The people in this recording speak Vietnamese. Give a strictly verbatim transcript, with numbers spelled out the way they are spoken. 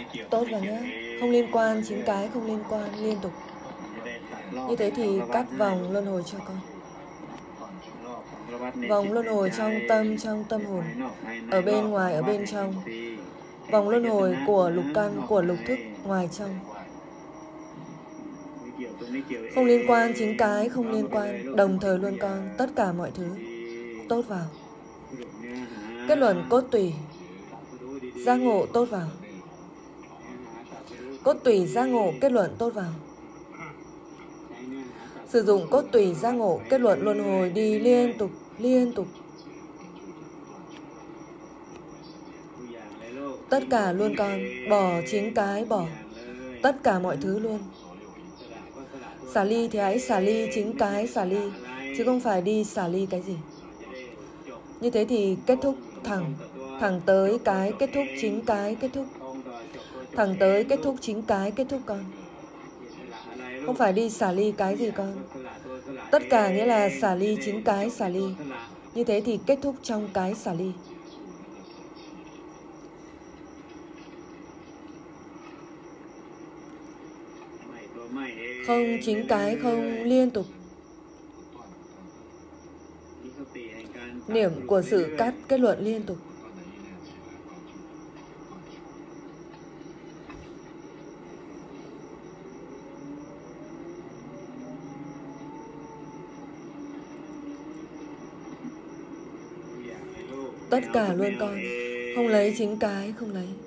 Tốt vào nhé. Không liên quan, chính cái không liên quan, liên tục. Như thế thì cắt vòng luân hồi cho con. Vòng luân hồi trong tâm, trong tâm hồn, ở bên ngoài, ở bên trong. Vòng luân hồi của lục căn, của lục thức, ngoài trong. Không liên quan, chính cái không liên quan, đồng thời luôn con, tất cả mọi thứ. Tốt vào. Kết luận cốt tủy, giác ngộ tốt vào. Cốt tủy giác ngộ kết luận tốt vào. Sử dụng cốt tủy giác ngộ kết luận luân hồi đi liên tục, liên tục. Tất cả luôn con, bỏ chính cái bỏ. Tất cả mọi thứ luôn. Xả ly thì hãy xả ly chính cái xả ly, chứ không phải đi xả ly cái gì. Như thế thì kết thúc thẳng, thẳng tới cái kết thúc chính cái kết thúc. Thẳng tới kết thúc chính cái kết thúc con. Không phải đi xả ly cái gì con. Tất cả nghĩa là xả ly chính cái xả ly. Như thế thì kết thúc trong cái xả ly. Không chính cái không liên tục. Niệm của sự cắt kết luận liên tục. Tất cả luôn con. Không lấy chính cái, không lấy.